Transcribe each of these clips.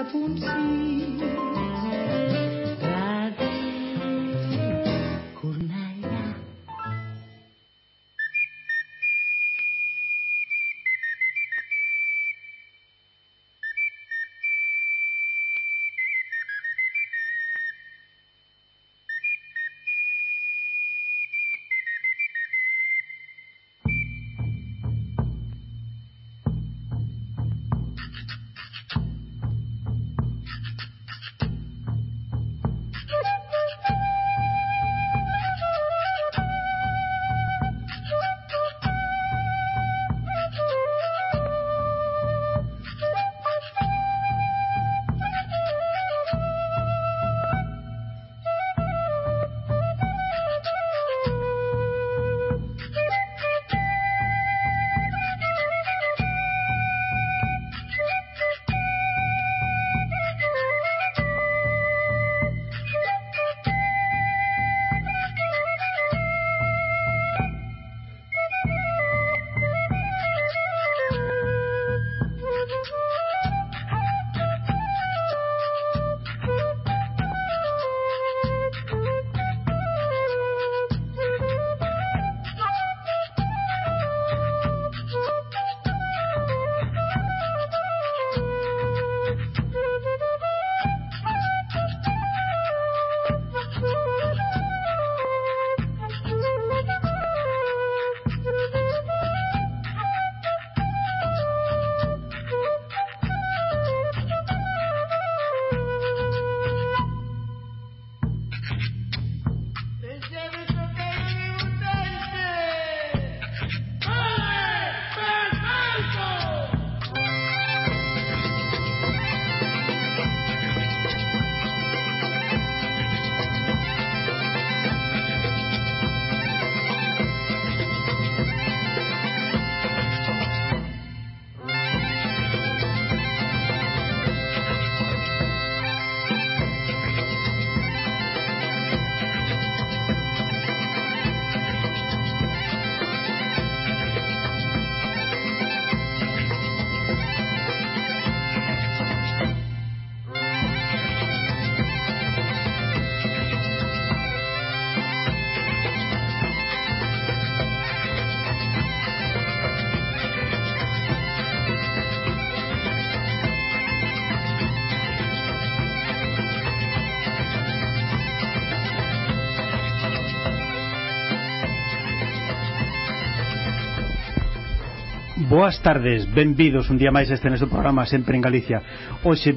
Boas tardes, benvidos un día máis este noso programa Sempre en Galicia. Hoxe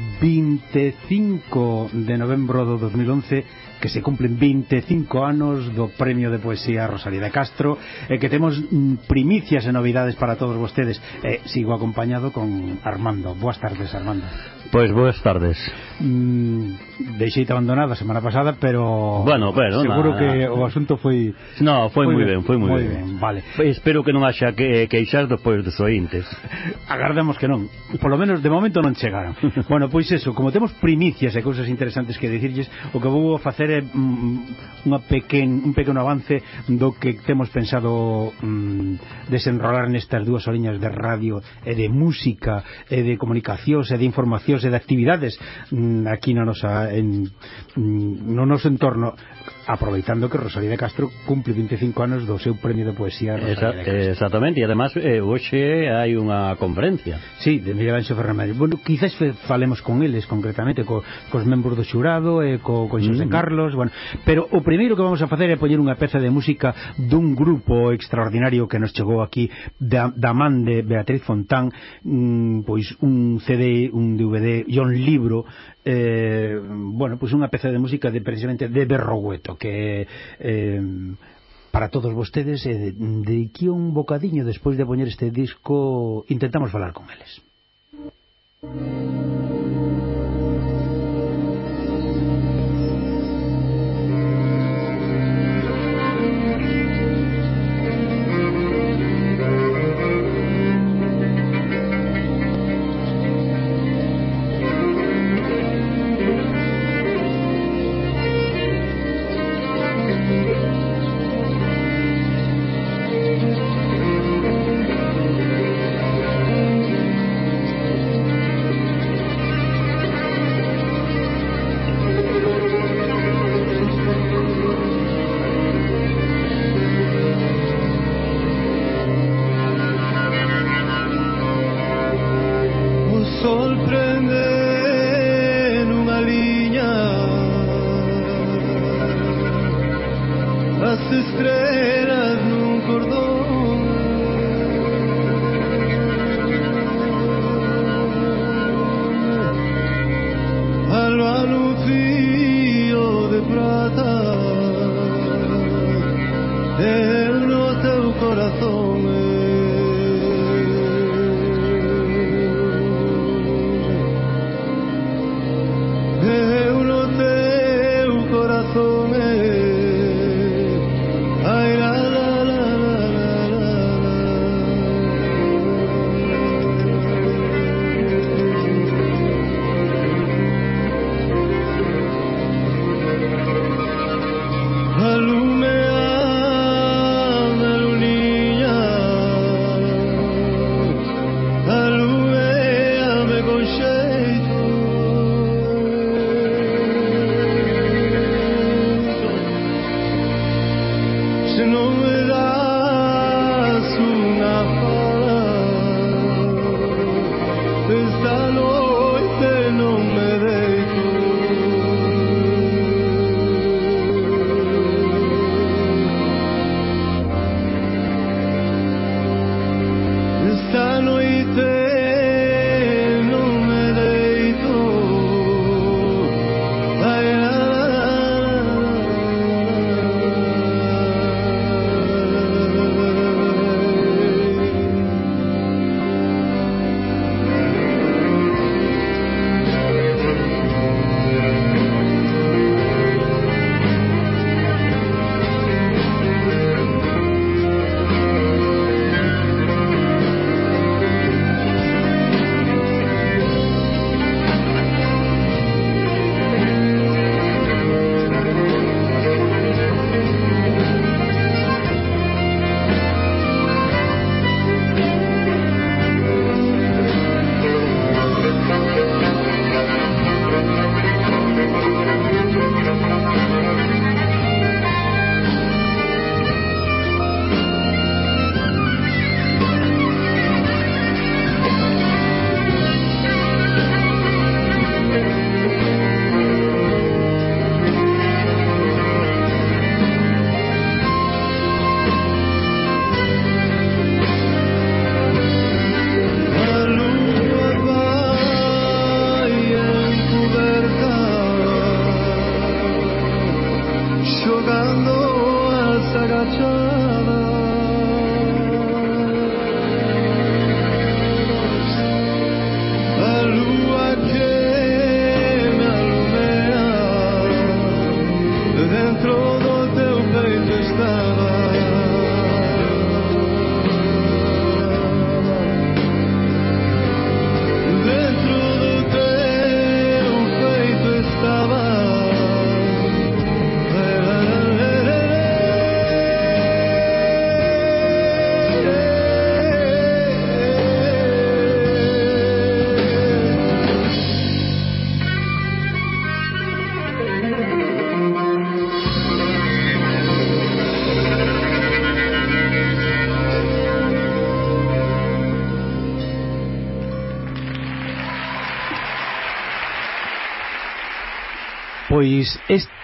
25 de novembro do 2011, que se cumplen 25 anos do Premio de Poesía Rosalía de Castro, que temos primicias e novidades para todos vostedes. Sigo acompañado con Armando. Boas tardes, Armando. Pois boas tardes. Deixeite abandonado a semana pasada, pero seguro que o asunto foi... No, foi moi ben, foi moi ben. Vale. Espero que non haxa queixar despois dos ointes. Agardamos que non. Por lo menos de momento non chegaron. Bueno, pois eso, como temos primicias e cousas interesantes que dicirlles, o que vou facer é un pequeno avance do que temos pensado desenrolar nestas dúas horiñas de radio e de música e de comunicacións e de informacións e de actividades aquí no noso entorno, aproveitando que Rosalía de Castro cumple 25 anos do seu Premio de Poesía Rosalía de Castro. Exactamente, e además hoxe hai unha conferencia. Sí, de Miguel Anxo Fernández. Bueno, quizás falemos con eles concretamente, cos membros do xurado e con Xosé Carlos, bueno, pero o primeiro que vamos a facer é poñer unha peza de música dun grupo extraordinario que nos chegou aquí da man de Beatriz Fontán, pois un CD, un DVD e un libro, bueno, pois unha peza de música precisamente de Berrogueto, que para todos vostedes, de aquí un bocadiño despois de poñer este disco intentamos falar con eles. sol prende nunha liña, as estrelas nun cordón, alba nun fío de prata, eu no teu corazón. Eu no teu corazón. Ai, la, la, la, la, la, la. Alumeame, luniña, alumeame con xeito, se non me das unha fala, esta noite non me deito. Esta noite non me deito. Ai, la, xogando as agachadas, a lúa que me alumea, dentro do teu peito estaba. Dentro do teu peito estaba. Pois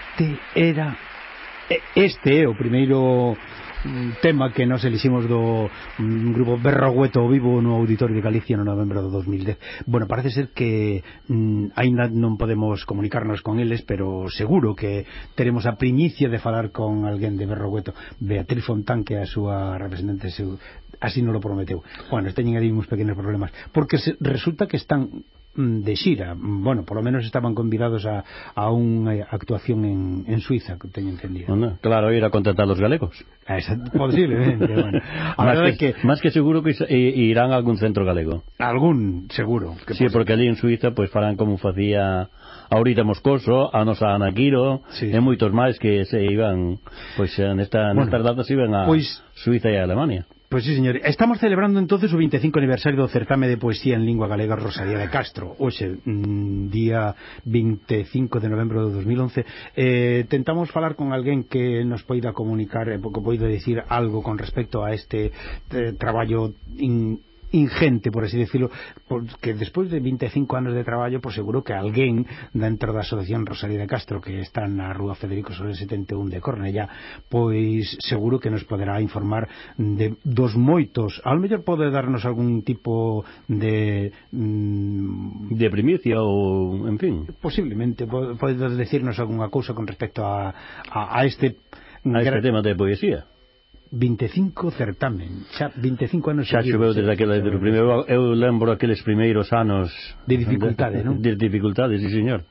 este é o primeiro tema que nos eliximos do grupo Berrogueto Vivo no Auditorio de Galicia no novembro do 2010. Bueno, parece ser que aínda non podemos comunicarnos con eles, pero seguro que teremos a primicia de falar con alguén de Berrogueto. Beatriz Fontán, que é a súa representante, así non lo prometeu. Bueno, teñen aí uns pequenos problemas, porque resulta que están de xira, bueno, por lo menos estaban convidados a unha actuación en Suiza, que teño entendido. Bueno, claro, ir a contratar los galegos. Posiblemente, bueno. Más que seguro que irán a algún centro galego. Algún, seguro. Que sí, porque allí en Suiza pues farán como facía ahorita Moscoso, a nosa Ana Quiro, sí. E moitos máis que se iban, pues nestas datas iban a Suiza e a Alemania. Pois sí, señor. Estamos celebrando entonces o 25 aniversario do certame de poesía en lingua galega Rosalía de Castro. Hoxe, día 25 de novembro de 2011. Tentamos falar con alguén que nos poida comunicar, que poida dicir algo con respecto a este traballo ingente, por así decirlo, porque despois de 25 anos de traballo, pois seguro que alguén dentro da Asociación Rosalía de Castro, que está na Rúa Federico Soler 71 de Cornellá, pois seguro que nos poderá informar dos moitos. Ao mellor pode darnos algún tipo de primicia ou, en fin, posiblemente pode decirnos algunha cousa con respecto a este tema de poesía. 25 certamen, xa 25 anos xa xoveu desde aquele primeiro. Eu lembro aqueles primeiros anos de dificultade, non? De dificultade, sí, señor.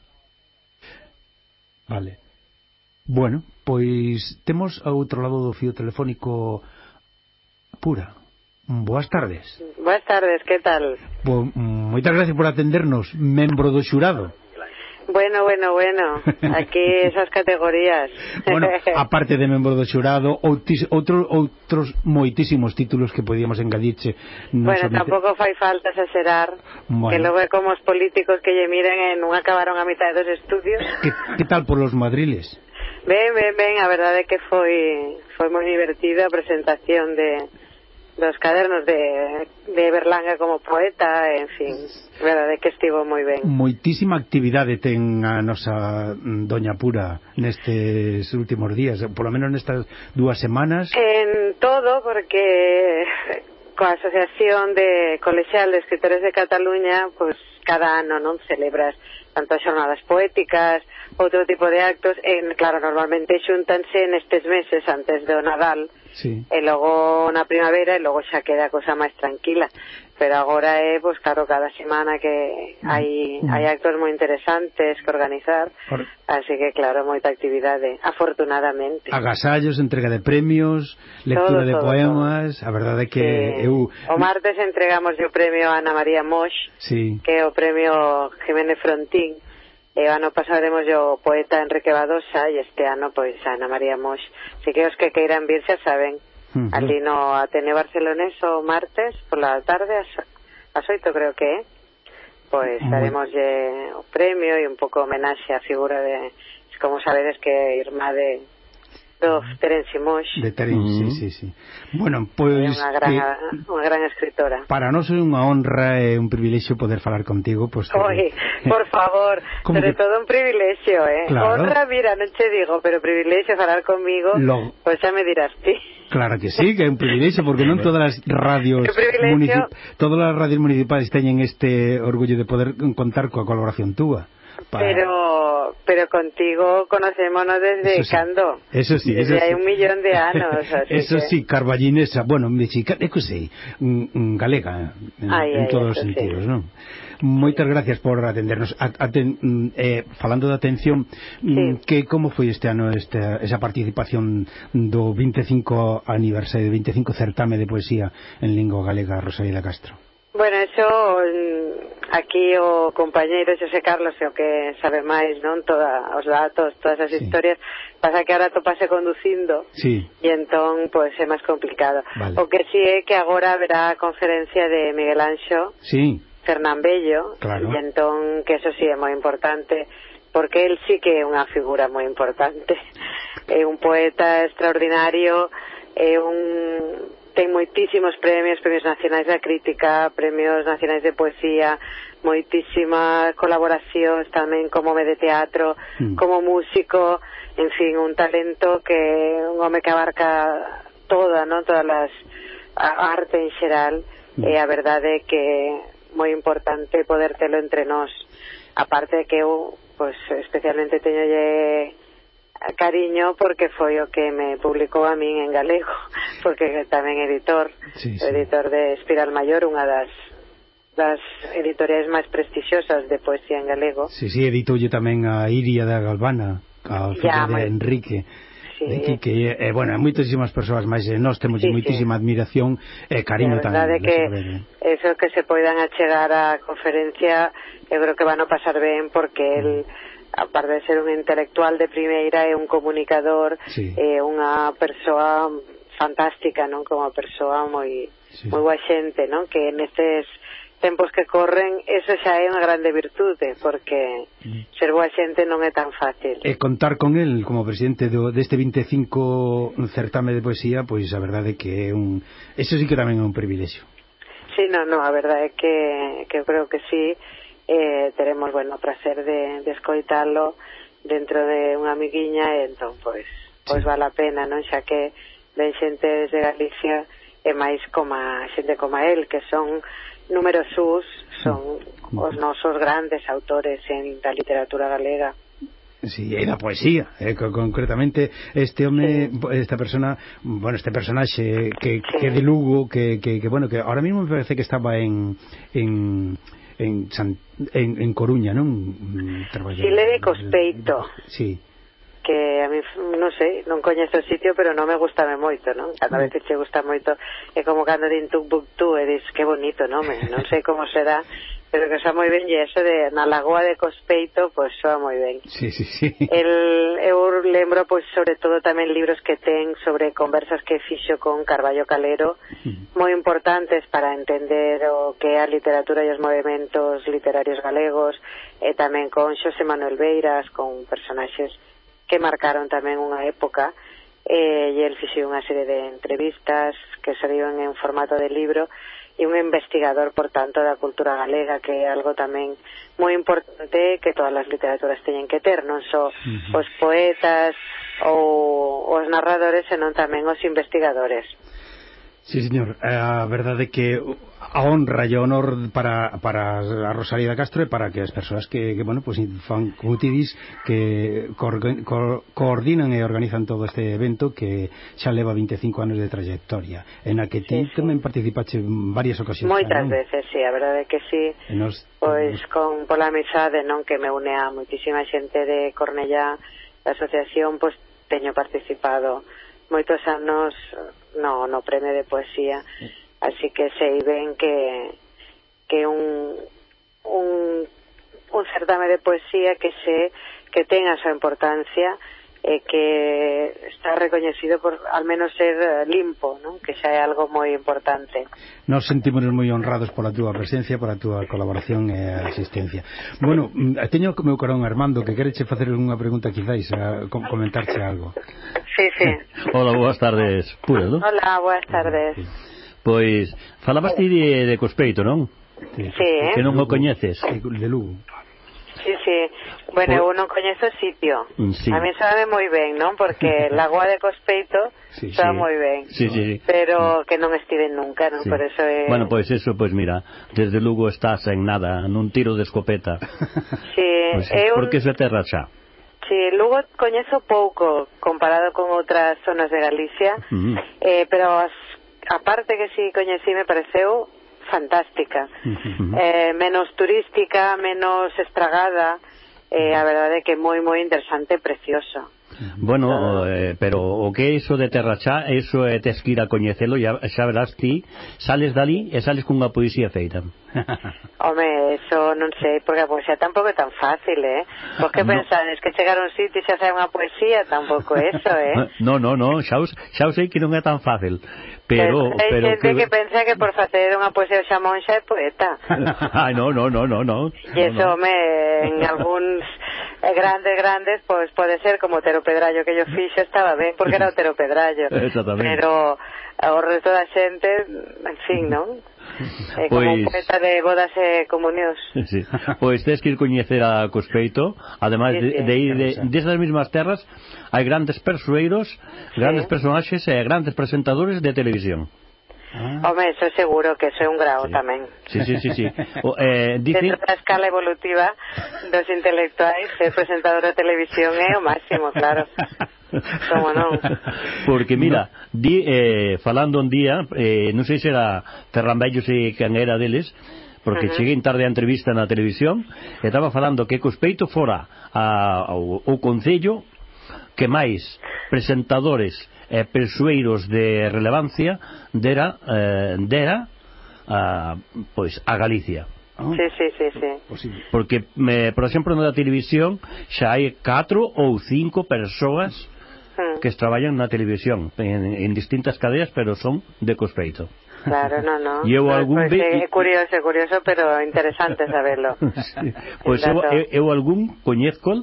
Vale. Bueno, pois temos ao outro lado do fío telefónico Pura. Boas tardes. Boas tardes, que tal? Moitas gracias por atendernos, membro do xurado. Bueno, aquí esas categorías. Bueno, aparte de membro do xurado, outros moitísimos títulos que podíamos engadirche. Bueno, tampouco fai falta exagerar, que logo é como os políticos que lle miren e non acabaron a mitad dos estudios. Que tal por los madriles? Ben, a verdade é que foi moi divertida a presentación dos cadernos de Berlanga como poeta, en fin, verdade que estivo moi ben. Moitísima actividade ten a nosa Doña Pura nestes últimos días, polo menos nestas 2 semanas. En todo, porque coa Asociación de Colexial de Escritores de Cataluña, pues cada ano non celebras tanto as xornadas poéticas, outro tipo de actos, claro, normalmente xúntanse nestes meses antes do Nadal, sí. E logo na primavera e logo xa queda a cosa máis tranquila, pero agora é, pues claro, cada semana que hai actos moi interesantes que organizar, así que claro, moita actividade, afortunadamente. Agasallos, entrega de premios, lectura de poemas, a verdade é que o martes entregamos o premio a Ana María Moix, sí. Que é o premio Jiménez Frontín. E o ano pasaremos o poeta Enrique Badosa e este ano pois Ana María Moix. Así que os que queiran vir xa saben, ali no Ateneo Barcelonés o martes pola tarde ás 8 creo que é, pois daremos o premio e un pouco homenaxe á figura de, como sabedes, que é irmá do Terenci Moix. De Terenci, sí. Bueno, pois unha gran escritora. Para nós é unha honra e un privilexio poder falar contigo, pois Oi, por favor, sobre todo un privilexio, Claro. Honra, mira, non che digo, pero privilexio falar comigo, pois xa me dirás ti. Claro que sí, que é un privilexio, porque non todas as radios municipais teñen este orgullo de poder contar coa colaboración túa. Pero contigo conocémonos desde cando? Eso sí. Desde hai 1 millón de anos. Eso sí, carballinesa, bueno, mexicana, que sei, galega, en todos os sentidos, non? Moitas gracias por atendernos. Falando de atención, como foi este ano esa participación do 25 aniversario, do 25 certame de poesía en lingua galega Rosalía de Castro? Bueno, eso aquí o compañeiro Xosé Carlos é o que sabe máis, non? Os datos, todas as historias. Pasa que ahora topase conducindo e entón pois é máis complicado. O que sí é que agora haberá a conferencia de Miguel Anxo Fernán Bello, e entón que eso sí é moi importante, porque él sí que é unha figura moi importante. É un poeta extraordinario, ten moitísimos premios nacionais da crítica, premios nacionais de poesía, moitísimas colaboracións tamén como de teatro, como músico, en fin, un talento que un home que abarca toda a arte en xeral, e a verdade é que é moi importante poder telo entre nós. Aparte que eu, pues, especialmente teñolle cariño porque foi o que me publicou a min en galego, porque tamén editor de Espiral Maior, unha das editoriais máis prestixiosas de poesía en galego. Sí, editoulle tamén a Iria da Galvana, a filha de Enrique. Que bueno, moitísimas persoas máis, nós temos moitísima admiración e cariño tamén. A verdade é que eso que se poidan achegar á conferencia, eu creo que van a pasar ben, porque el, aparte de ser un intelectual de primeira, é un comunicador, é unha persoa fantástica, non? Como persoa moi boa xente, non? Que nestes tempos que corren, eso xa é unha grande virtude, porque ser boa xente non é tan fácil. E contar con el como presidente deste 25 certame de poesía, pois a verdade que é eso sí que tamén é un privilexio. Sí, no, a verdade é que eu creo que sí, teremos, bueno, o prazer de escoitalo dentro de unha amiguiña, e entón, pois vale a pena, non? Xa que ven xente de Galicia e máis como a xente como el, que son números sus, son os nosos grandes autores da literatura galega. Sí, e da poesía, concretamente este home, esta persona, bueno, este personaxe que de Lugo, que bueno, que ahora mismo me parece que estaba en Coruña, non? Chile de Cospeito. Sí. Que a mí, non sei, non coñezo o sitio, pero non me gustame moito, non? Cada vez que che gusta moito, é como cando din Tumbuktu, e dis, que bonito nome, non sei como será, pero que xa moi ben, e eso de na Lagoa de Cospeito, pois soa moi ben. Sí. Eu lembro, pois, sobre todo tamén libros que ten sobre conversas que fixo con Carballo Calero, moi importantes para entender o que é a literatura e os movimentos literarios galegos, e tamén con Xosé Manuel Beiras, con personaxes que marcaron tamén unha época, e el fixo unha serie de entrevistas que salían en formato de libro, e un investigador, por tanto, da cultura galega, que é algo tamén moi importante que todas as literaturas teñen que ter, non só os poetas ou os narradores, senón tamén os investigadores. Sí, señor, a verdade é que a honra e o honor para a Rosalía de Castro e para que as persoas que bueno, pues fan como ti dis, que coordinan e organizan todo este evento que xa leva 25 anos de trayectoria, en a que ti tamén participache en varias ocasións. Moitas veces, sí, a verdade é que sí, pois pola amizade, non, que me une a moitísima xente de Cornellá, da asociación, pois teño participado moitos anos no premio de poesía, así que sei ben que un certame de poesía que ten a súa importancia e que está recoñecido por al menos ser limpo, non? Que xa é algo moi importante. Nos sentimos moi honrados pola túa presencia, pola túa colaboración e asistencia. Bueno, teño o meu carón Armando, que quereche facer unha pregunta, quizáis, comentarche algo. Sí. Hola, boas tardes, Pura, non? Hola, boas tardes. Pois, falabas ti de Cospeito, non? Sí. Que non o coñeces? De Lugo. Sí. Bueno, eu non coñezo o sitio. Sí. A mí sabe moi ben, non? Porque Lagoa de Cospeito sabe moi ben. Sí. Pero que non estive nunca, non? Sí. Por eso é... Bueno, pois eso, pois mira, desde Lugo estás en nada, nun tiro de escopeta. Sí, pues, porque se terra xa. Sí, Lugo coñezo pouco comparado con outras zonas de Galicia, pero a parte que sí coñecí me pareceu fantástica, menos turística, menos estragada, a verdade é que moi interesante e precioso. Bueno, pero o que é iso de Terrachá, eso é tes que ir a coñecelo, xa verás ti, sales dali e sales cunha poesía feita. Home, eso non sei, porque a poesía tampouco é tan fácil, Por que pensades que chegar a un sitio e xa sai unha poesía? Tampouco eso, No, xa o sei que non é tan fácil, pero hai xente que pensa que por facer unha poesía o Xamón xa é poeta. Ai, no. E eso, home, en algúns grandes, pois pode ser como Otero Pedrallo, que yo fixo, estaba ben, porque era Otero Pedrallo. Pero o resto da xente, en fin, non? Como un poeta de bodas e comunións. Sí. Pois tens que ir coñecer a Cospeito, ademais de ir desas mesmas terras, hai grandes persoeiros, grandes personaxes e grandes presentadores de televisión. Home, eso seguro que eso é un grau tamén. Sí. Dentro da escala evolutiva dos intelectuais, ser presentador de televisión é o máximo, claro. Como non? Porque mira, falando un día, non sei se era Ferrambellos e quen era deles, porque cheguei tarde a entrevista na televisión e estaba falando que Cospeito fora o concello que máis presentadores e persoeiros de relevancia dera pois a Galicia. Sí. Porque, por exemplo, na televisión xa hai 4 ou 5 persoas que traballan na televisión en distintas cadeas, pero son de Cospeito. Claro, no. E eu algún é curioso, pero interesante saberlo. Sí. Pois eu algún coñezcol,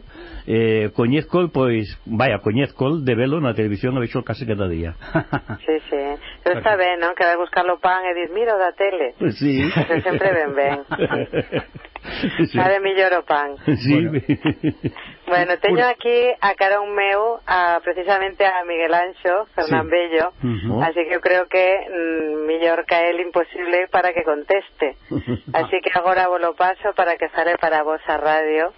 pois, coñezcol de velo na televisión, a vexo case cada día. Sí. Pero está ben, non? Que vai buscar o pan e dis, mira o da tele. Sí. Eso sempre ben. Sabe millor o pan. Sí. Bueno, teño aquí a carón meu precisamente a Miguel Anxo Fernán Bello, así que eu creo que millor que a él imposible para que conteste. Así que agora vos lo paso para que fale para vos a radio.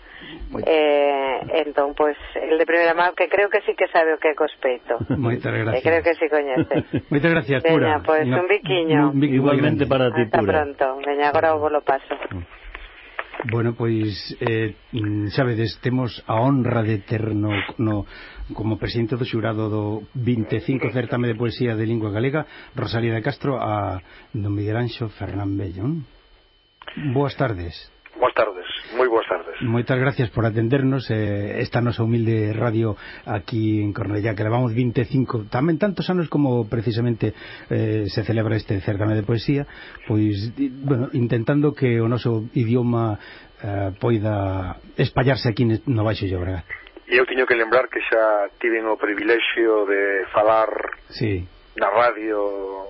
Entón, pois, el de primeira mão, que creo que sí que sabe o que é cospeito. Moitas gracias. Creo que sí coñece. Moitas gracias, Pura. Veña, pois, un biquiño. Igualmente para ti, Pura. Hasta pronto. Veña, agora vos lo paso. Bueno, pois sabedes, temos a honra de ter como presidente do xurado do 25 certame de poesía de lingua galega Rosalía de Castro a don Miguel Anxo Fernán Bello. Boas tardes. Boas tardes, moi boas tardes. Moitas gracias por atendernos esta nosa humilde radio aquí en Cornellá, que levamos 25 tamén tantos anos como precisamente se celebra este certame de poesía, pois, bueno, intentando que o noso idioma poida espallarse aquí no Baixo Llobregat. E eu teño que lembrar que xa tiven o privilexio de falar na radio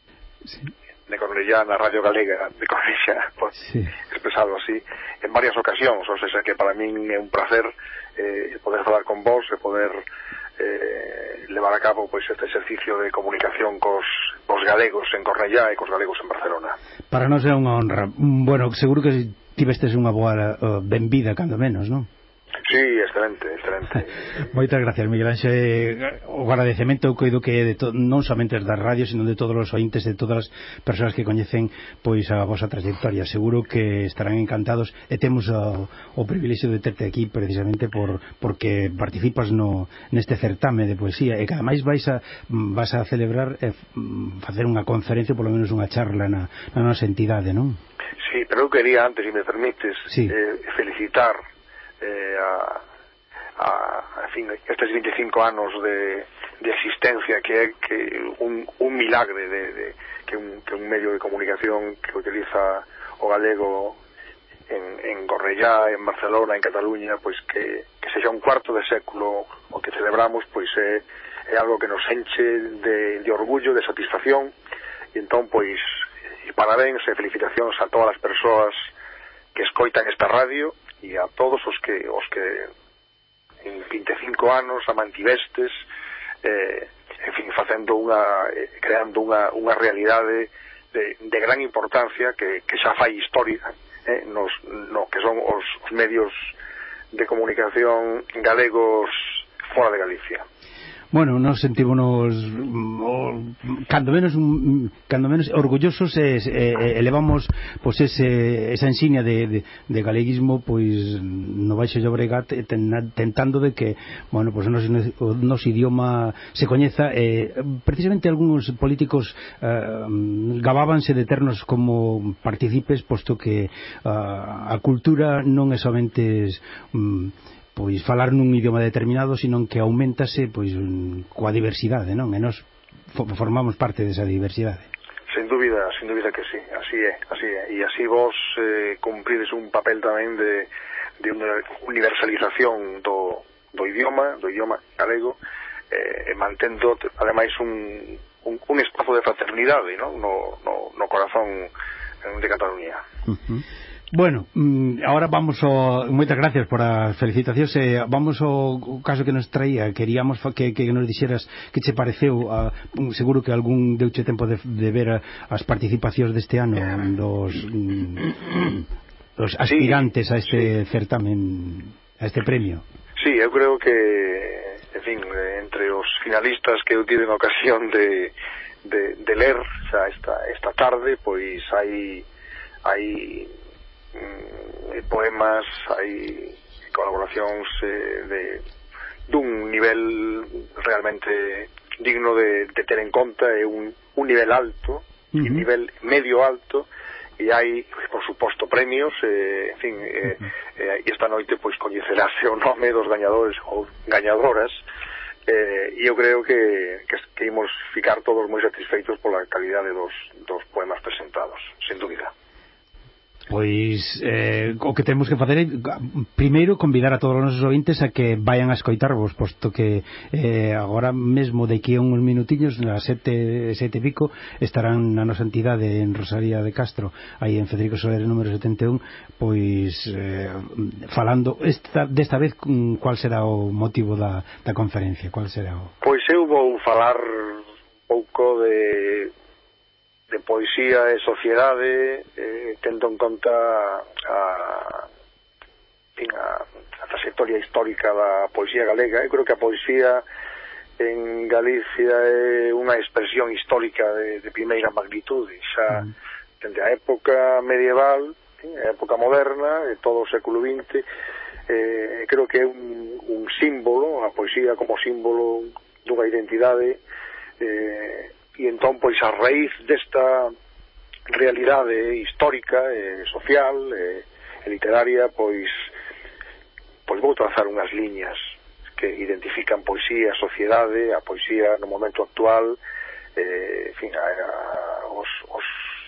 de Cornellá, na radio galega de Cornellá, expresado así, en varias ocasións, ou seja, que para min é un placer poder falar con vos e poder levar a cabo pois este exercicio de comunicación cos galegos en Cornellá e cos galegos en Barcelona. Para nós é unha honra. Bueno, seguro que tivestes unha boa benvida, cando menos, non? Sí, excelente. Moitas gracias, Miguel Anxo. O agradecemento coido que é non somente das radios, sino de todos os ointes, de todas as persoas que coñecen pois a vosa trayectoria. Seguro que estarán encantados e temos o privilexio de terte aquí precisamente porque participas neste certame de poesía e que ademais vas a celebrar facer unha conferencia, polo menos unha charla na nosa entidade, non? Sí, pero eu quería antes, se me permites, felicitar en fin, estes 25 anos de existencia que é un milagre que un medio de comunicación que utiliza o galego en Cornellá, en Barcelona, en Cataluña, pois que sexa un cuarto de século o que celebramos, pois é algo que nos enche de orgullo, de satisfacción. E entón, pois, parabéns e felicitacións a todas as persoas que escoitan esta radio e a todos os que en 25 anos a mantivestes en fin, creando unha realidade de gran importancia que xa fai historia no que son os medios de comunicación galegos fora de Galicia. Bueno, nos sentímonos cando menos orgullosos e elevamos pois esa insignia de galeguismo pois no Baixo Llobregat, tentando de que, bueno, pois o noso idioma se coñeza. Precisamente algúns políticos gabábanse de ternos como partícipes, posto que a cultura non é somente pois falar nun idioma determinado, sino que aumentase pois coa diversidade, non? E nós formamos parte desa diversidade. Sen dúbida que sí, así é. E así vos cumprides un papel tamén de universalización do idioma galego, mantendo ademais un espazo de fraternidade, non? No corazón de Cataluña. Bueno, ahora vamos moitas gracias por as felicitacións. Vamos ao caso que nos traía. Queríamos que nos dixeras que che pareceu. Seguro que algún deuche tempo de ver as participacións deste ano dos aspirantes a este certamen, a este premio. Sí, eu creo que, en fin, entre os finalistas que eu tive en ocasión de ler xa esta tarde, pois hai poemas, hai colaboracións dun nivel realmente digno de ter en conta. É un nivel alto, un nivel medio alto, e hai, por suposto, premios, en fin, e esta noite pois coñecerase o nome dos gañadores ou gañadoras e eu creo que imos ficar todos moi satisfeitos pola calidade dos poemas presentados, sen dúbida. Pois o que temos que facer é primeiro convidar a todos os nosos ouvintes a que vayan a escoitarvos, posto que agora mesmo de aquí a uns minutiños nas 7 e pico estarán na nosa entidade en Rosalía de Castro, aí en Federico Soler número 71, pois falando desta vez cual será o motivo da conferencia, cual será o... Pois eu vou falar un pouco de poesía e sociedade, tendo en conta a trayectoria histórica da poesía galega. Eu creo que a poesía en Galicia é unha expresión histórica de primeira magnitude, xa dende a época medieval, a época moderna, de todo o século XX. Creo que é un símbolo, a poesía como símbolo dunha identidade, e entón, pois, a raíz desta realidade histórica, social, literaria, pois vou trazar unhas liñas que identifican poesía, sociedade, a poesía no momento actual, en fin, os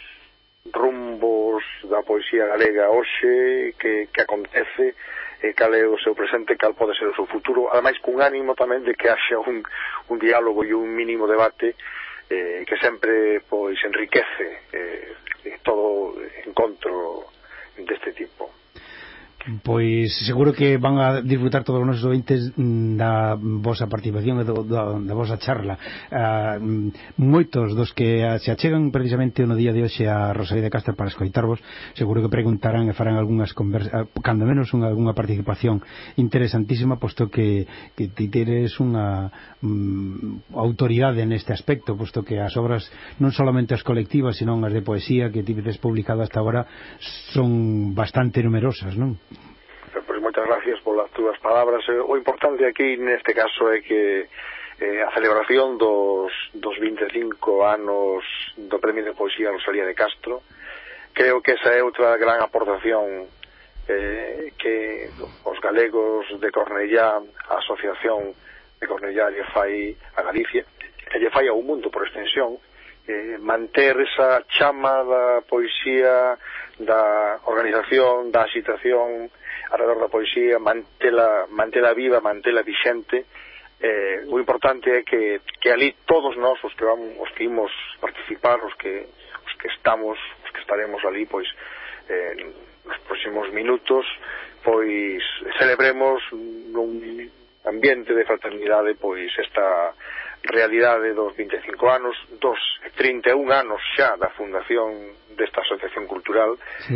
rumbos da poesía galega hoxe, que acontece, cal é o seu presente, cal pode ser o seu futuro, ademais cun ánimo tamén de que haxa un diálogo e un mínimo debate que sempre pois enriquece todo encontro deste tipo. Pois seguro que van a disfrutar todos os nosos ouvintes da vosa participación e da vosa charla. Moitos dos que se achegan precisamente no día de hoxe a Rosalía de Castro para escoitarvos, seguro que preguntarán e farán algunhas cando menos algunha participación interesantísima, posto que ti teres unha autoridade neste aspecto, posto que as obras non solamente as colectivas, senón as de poesía que ti tes publicado hasta agora son bastante numerosas, non? Pois moitas gracias polas túas palabras. O importante aquí neste caso é que a celebración dos 25 anos do Premio de Poesía Rosalía de Castro, creo que esa é outra gran aportación que os galegos de Cornellá, a Asociación de Cornellá lle fai a Galicia, e lle fai ao mundo por extensión, manter esa chama da poesía, da organización, da agitación alrededor da poesía, mantela viva, mantela vixente. O importante é que ali todos nós, os que imos participar, os que estaremos ali, pois nos próximos minutos, pois celebremos nun ambiente de fraternidade pois esta realidade dos 25 anos, dos 31 anos xa da fundación desta asociación cultural.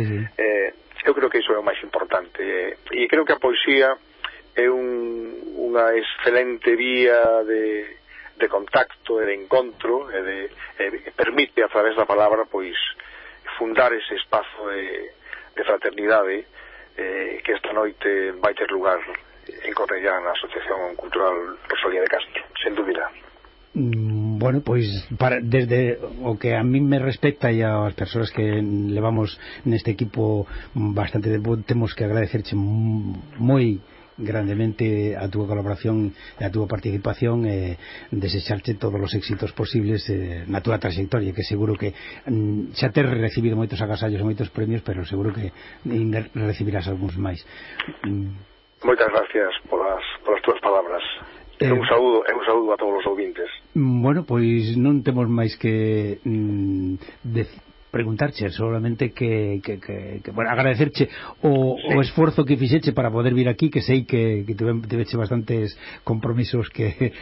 Eu creo que iso é o máis importante, e creo que a poesía é unha excelente vía de contacto e de encontro, e permite a través da palabra pois fundar ese espazo de fraternidade que esta noite vai ter lugar en Cornellá na Asociación Cultural Rosalía de Castro, sen dúbida. Bueno, pois desde o que a mí me respecta e as persoas que levamos neste equipo bastante tempo, temos que agradecerche moi grandemente a túa colaboración e a túa participación, e desexarte todos os éxitos posibles na túa trayectoria, que seguro que xa tes recibido moitos agasallos e moitos premios, pero seguro que recibirás algúns máis. Moitas gracias polas túas palabras. Un saúdo a todos os ouvintes. Bueno, pois non temos máis que preguntarche, solamente que bueno, agradecerche o esforzo que fixeche para poder vir aquí, que sei que teveche bastantes compromisos que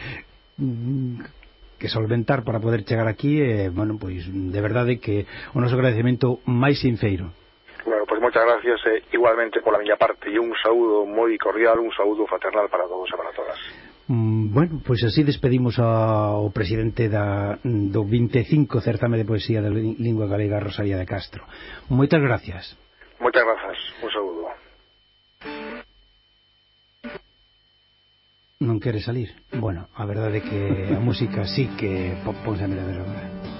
solventar para poder chegar aquí, bueno, pois de verdade que o noso agradecemento máis sinceiro. Bueno, pois moitas gracias, igualmente pola miña parte, e un saúdo moi cordial, un saúdo fraternal para todos e para todas. Bueno, pois así despedimos ao presidente do 25 certame de poesía da lingua galega, Rosalía de Castro. Moitas gracias. Moitas grazas, un saúdo. Non quere salir? Bueno, a verdade é que a música sí que ponse a ver agora.